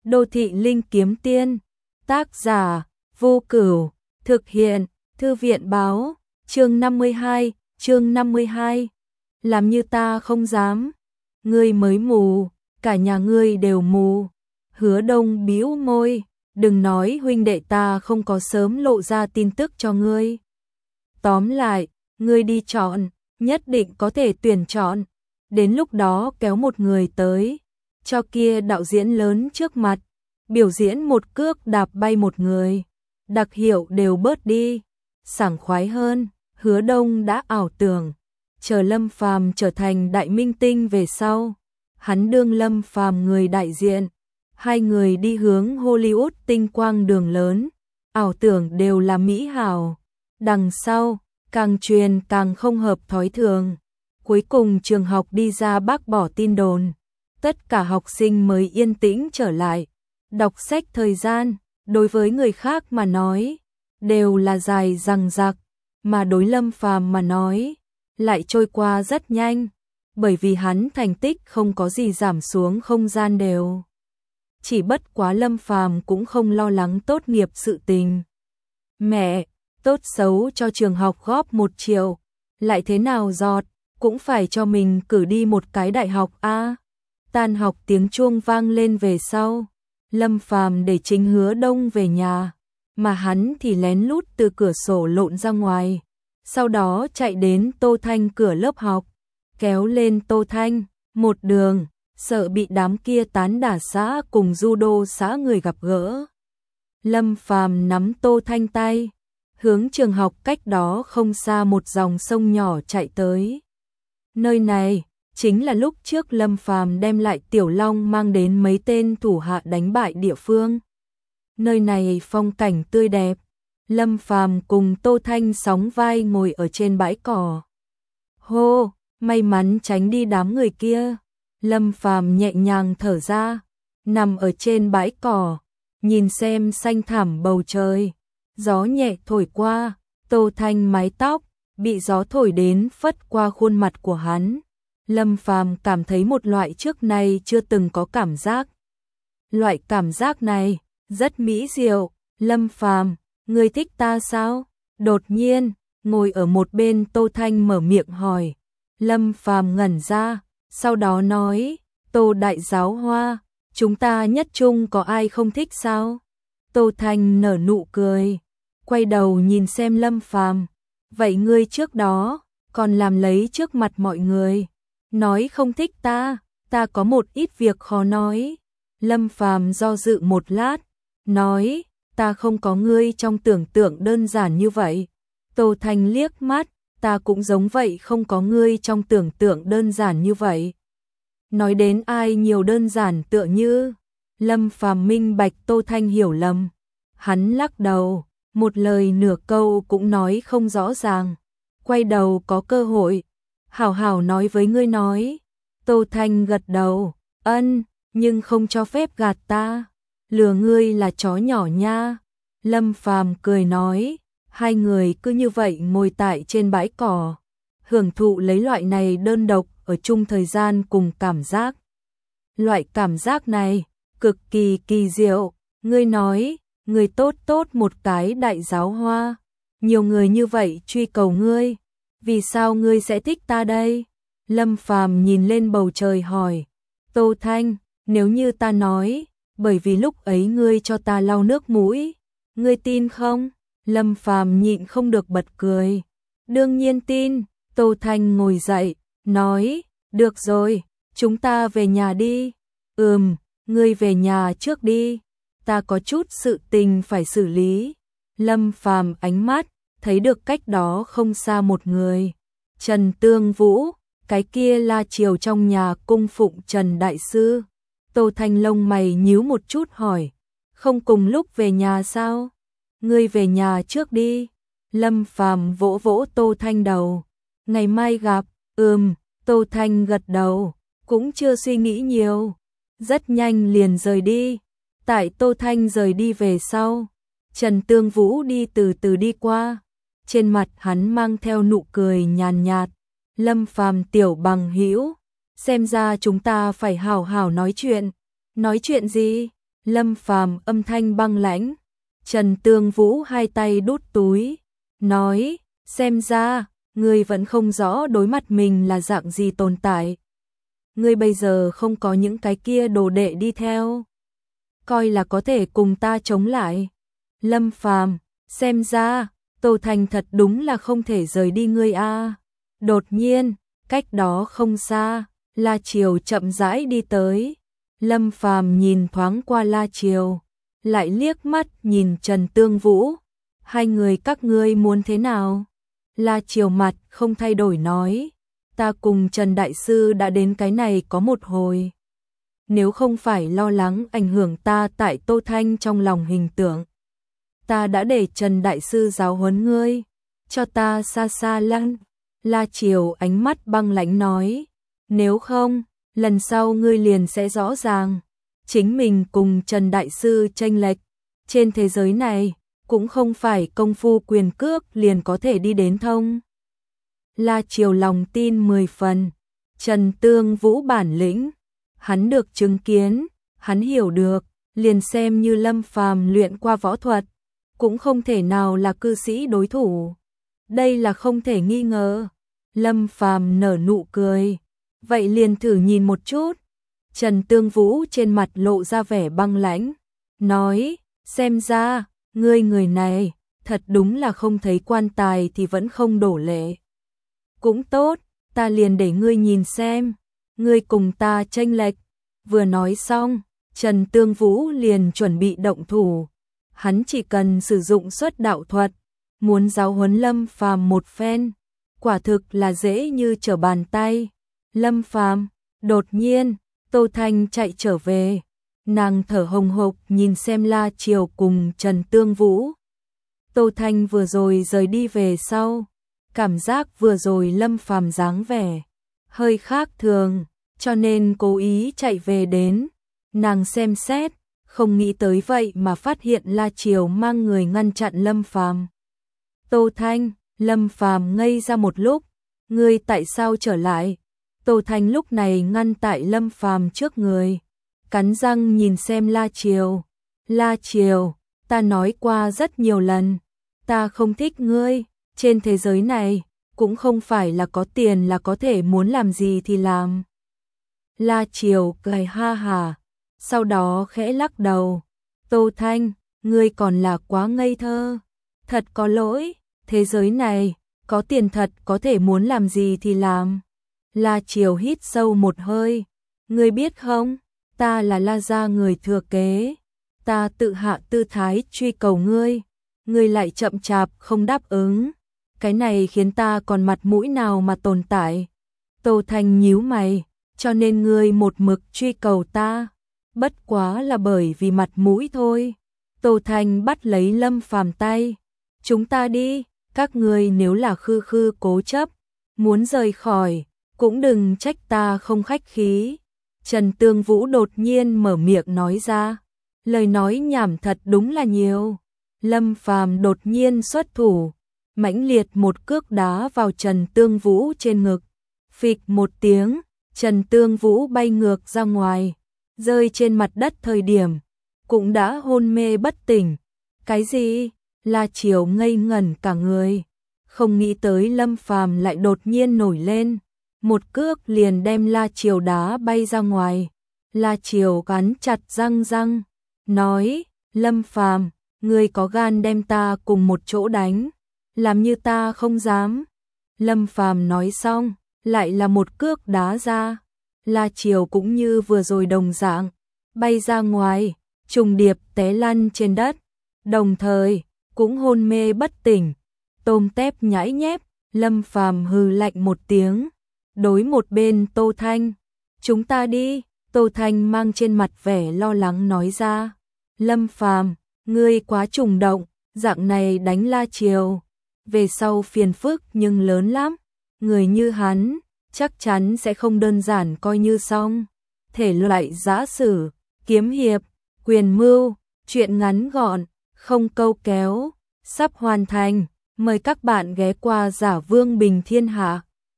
Đô thị linh kiếm tiên. Tác giả Vô Cửu. Thực hiện Thư viện báo. Chương 52. Làm như ta không dám. Ngươi mới mù, cả nhà ngươi đều mù. Hứa Đông bĩu môi, đừng nói huynh đệ ta không có sớm lộ ra tin tức cho ngươi. Tóm lại, ngươi đi chọn, nhất định có thể tuyển chọn. Đến lúc đó kéo một người tới, cho kia đạo diễn lớn trước mặt, biểu diễn một cước đạp bay một người. Đặc hiệu đều bớt đi, sảng khoái hơn. Hứa Đông đã ảo tưởng, chờ Lâm Phàm trở thành đại minh tinh về sau, hắn đương Lâm Phàm người đại diện, hai người đi hướng Hollywood tinh quang đường lớn, ảo tưởng đều là mỹ hảo. Đằng sau, càng truyền càng không hợp thói thường. Cuối cùng trường học đi ra bác bỏ tin đồn, tất cả học sinh mới yên tĩnh trở lại. Đọc sách thời gian, đối với người khác mà nói, đều là dài dằng dặc, mà đối Lâm Phàm mà nói, lại trôi qua rất nhanh, bởi vì hắn thành tích không có gì giảm xuống, không gian đều. Chỉ bất quá Lâm Phàm cũng không lo lắng tốt nghiệp sự tình. Mẹ, tốt xấu cho trường học góp 1 triệu, lại thế nào giọt, cũng phải cho mình cử đi một cái đại học a. Tan học tiếng chuông vang lên về sau, Lâm Phàm để chính Hứa Đông về nhà, mà hắn thì lén lút từ cửa sổ lộn ra ngoài, sau đó chạy đến Tô Thanh cửa lớp học, kéo lên Tô Thanh, một đường, sợ bị đám kia tán đả xã cùng judo xã người gặp gỡ. Lâm Phàm nắm Tô Thanh tay, hướng trường học cách đó không xa một dòng sông nhỏ chạy tới. Nơi này chính là lúc trước Lâm Phàm đem lại Tiểu Long mang đến mấy tên thủ hạ đánh bại địa phương. Nơi này phong cảnh tươi đẹp, Lâm Phàm cùng Tô Thanh sóng vai ngồi ở trên bãi cỏ. Hô, may mắn tránh đi đám người kia. Lâm Phàm nhẹ nhàng thở ra, nằm ở trên bãi cỏ, nhìn xem xanh thẳm bầu trời. Gió nhẹ thổi qua, Tô Thanh mái tóc bị gió thổi đến phất qua khuôn mặt của hắn. Lâm Phàm cảm thấy một loại trước nay chưa từng có cảm giác. Loại cảm giác này rất mỹ diệu. Lâm Phàm, ngươi thích ta sao? Đột nhiên, ngồi ở một bên Tô Thanh mở miệng hỏi. Lâm Phàm ngẩn ra, sau đó nói, Tô đại giáo hoa, chúng ta nhất chung có ai không thích sao? Tô Thanh nở nụ cười, quay đầu nhìn xem Lâm Phàm, vậy ngươi trước đó còn làm lấy trước mặt mọi người, nói không thích ta có một ít việc khó nói. Lâm Phàm do dự một lát, nói, ta không có ngươi trong tưởng tượng đơn giản như vậy. Tô Thanh liếc mắt, ta cũng giống vậy, không có ngươi trong tưởng tượng đơn giản như vậy. Nói đến ai nhiều đơn giản tựa như. Lâm Phàm minh bạch Tô Thanh hiểu lầm, hắn lắc đầu, một lời nửa câu cũng nói không rõ ràng. Quay đầu có cơ hội, hảo hảo nói với ngươi nói. Tô Thanh gật đầu, ân, nhưng không cho phép gạt ta, lừa ngươi là chó nhỏ nha. Lâm Phàm cười nói, hai người cứ như vậy ngồi tại trên bãi cỏ, hưởng thụ lấy loại này đơn độc ở chung thời gian cùng cảm giác. Loại cảm giác này cực kỳ kỳ diệu. Ngươi nói, ngươi tốt một cái đại giáo hoa, nhiều người như vậy truy cầu ngươi, vì sao ngươi sẽ thích ta đây? Lâm Phàm nhìn lên bầu trời hỏi. Tô Thanh, nếu như ta nói, bởi vì lúc ấy ngươi cho ta lau nước mũi, ngươi tin không? Lâm Phàm nhịn không được bật cười. Đương nhiên tin. Tô Thanh ngồi dậy, nói, được rồi, chúng ta về nhà đi. Ngươi về nhà trước đi, ta có chút sự tình phải xử lý. Lâm Phàm ánh mắt thấy được cách đó không xa một người, Trần Tương Vũ, cái kia là triều trong nhà cung phụng Trần đại sư. Tô Thanh lông mày nhíu một chút hỏi, không cùng lúc về nhà sao? Ngươi về nhà trước đi. Lâm Phàm vỗ vỗ Tô Thanh đầu, ngày mai gặp. Tô Thanh gật đầu, cũng chưa suy nghĩ nhiều, rất nhanh liền rời đi. Tại Tô Thanh rời đi về sau, Trần Tương Vũ đi từ từ đi qua, trên mặt hắn mang theo nụ cười nhàn nhạt. Lâm Phàm tiểu bằng hữu, xem ra chúng ta phải hảo hảo nói chuyện. Nói chuyện gì? Lâm Phàm âm thanh băng lãnh. Trần Tương Vũ hai tay đút túi, nói, xem ra, ngươi vẫn không rõ đối mặt mình là dạng gì tồn tại. Ngươi bây giờ không có những cái kia đồ đệ đi theo, coi là có thể cùng ta chống lại. Lâm Phàm, xem ra, Tô Thanh thật đúng là không thể rời đi ngươi a. Đột nhiên, cách đó không xa, La Triều chậm rãi đi tới. Lâm Phàm nhìn thoáng qua La Triều, lại liếc mắt nhìn Trần Tương Vũ. Hai người các ngươi muốn thế nào? La Triều mặt không thay đổi nói, ta cùng Trần Đại Sư đã đến cái này có một hồi. Nếu không phải lo lắng ảnh hưởng ta tại Tô Thanh trong lòng hình tượng, ta đã để Trần Đại Sư giáo huấn ngươi, cho ta xa xa lăn. La Triều ánh mắt băng lãnh nói, nếu không, lần sau ngươi liền sẽ rõ ràng, chính mình cùng Trần Đại Sư chênh lệch, trên thế giới này, cũng không phải công phu quyền cước liền có thể đi đến thông. La Triều lòng tin 10 phần, Trần Tương Vũ bản lĩnh, hắn được chứng kiến, hắn hiểu được, liền xem như Lâm Phàm luyện qua võ thuật, cũng không thể nào là cư sĩ đối thủ. Đây là không thể nghi ngờ. Lâm Phàm nở nụ cười, vậy liền thử nhìn một chút. Trần Tương Vũ trên mặt lộ ra vẻ băng lãnh, nói, xem ra, ngươi người này, thật đúng là không thấy quan tài thì vẫn không đổ lệ. Cũng tốt, ta liền để ngươi nhìn xem, ngươi cùng ta chênh lệch. Vừa nói xong, Trần Tương Vũ liền chuẩn bị động thủ. Hắn chỉ cần sử dụng xuất đạo thuật, muốn giáo huấn Lâm Phàm một phen, quả thực là dễ như trở bàn tay. Lâm Phàm, đột nhiên, Tô Thanh chạy trở về, nàng thở hồng hộc nhìn xem La Triều cùng Trần Tương Vũ. Tô Thanh vừa rồi rời đi về sau, cảm giác vừa rồi Lâm Phàm dáng vẻ hơi khác thường, cho nên cố ý chạy về đến. Nàng xem xét, không nghĩ tới vậy mà phát hiện La Triều mang người ngăn chặn Lâm Phàm. Tô Thanh, Lâm Phàm ngây ra một lúc, ngươi tại sao trở lại? Tô Thanh lúc này ngăn tại Lâm Phàm trước người, cắn răng nhìn xem La Triều. La Triều, ta nói qua rất nhiều lần, ta không thích ngươi, trên thế giới này, cũng không phải là có tiền là có thể muốn làm gì thì làm. La Triều cười ha hà, sau đó khẽ lắc đầu. Tô Thanh, ngươi còn là quá ngây thơ, thật có lỗi, thế giới này, có tiền thật có thể muốn làm gì thì làm. La Triều hít sâu một hơi, ngươi biết không, ta là La gia người thừa kế, ta tự hạ tư thái truy cầu ngươi, ngươi lại chậm chạp không đáp ứng, cái này khiến ta còn mặt mũi nào mà tồn tại. Tô Thanh nhíu mày, cho nên ngươi một mực truy cầu ta, bất quá là bởi vì mặt mũi thôi. Tô Thanh bắt lấy Lâm Phàm tay, chúng ta đi, các ngươi nếu là khư khư cố chấp, muốn rời khỏi, cũng đừng trách ta không khách khí. Trần Tương Vũ đột nhiên mở miệng nói ra, lời nói nhảm thật đúng là nhiều. Lâm Phàm đột nhiên xuất thủ, mãnh liệt một cước đá vào Trần Tương Vũ trên ngực. Phịch một tiếng, Trần Tương Vũ bay ngược ra ngoài, rơi trên mặt đất thời điểm, cũng đã hôn mê bất tỉnh. Cái gì? La Triều ngây ngẩn cả người, không nghĩ tới Lâm Phàm lại đột nhiên nổi lên, một cước liền đem La Triều đá bay ra ngoài. La Triều cắn chặt răng, nói, Lâm Phàm, ngươi có gan đem ta cùng một chỗ đánh, làm như ta không dám. Lâm Phàm nói xong, lại là một cước đá ra. La Triều cũng như vừa rồi đồng dạng, bay ra ngoài, trùng điệp té lăn trên đất, đồng thời cũng hôn mê bất tỉnh. Tôm tép nhãi nhép, Lâm Phàm hừ lạnh một tiếng, đối một bên Tô Thanh, chúng ta đi. Tô Thanh mang trên mặt vẻ lo lắng nói ra, Lâm Phàm, ngươi quá trùng động, dạng này đánh La Triều, về sau phiền phức nhưng lớn lắm, người như hắn, chắc chắn sẽ không đơn giản coi như xong. Thể loại giã sử, kiếm hiệp, quyền mưu, truyện ngắn gọn, không câu kéo, sắp hoàn thành, mời các bạn ghé qua Giả Vương Bình Thiên Hạ.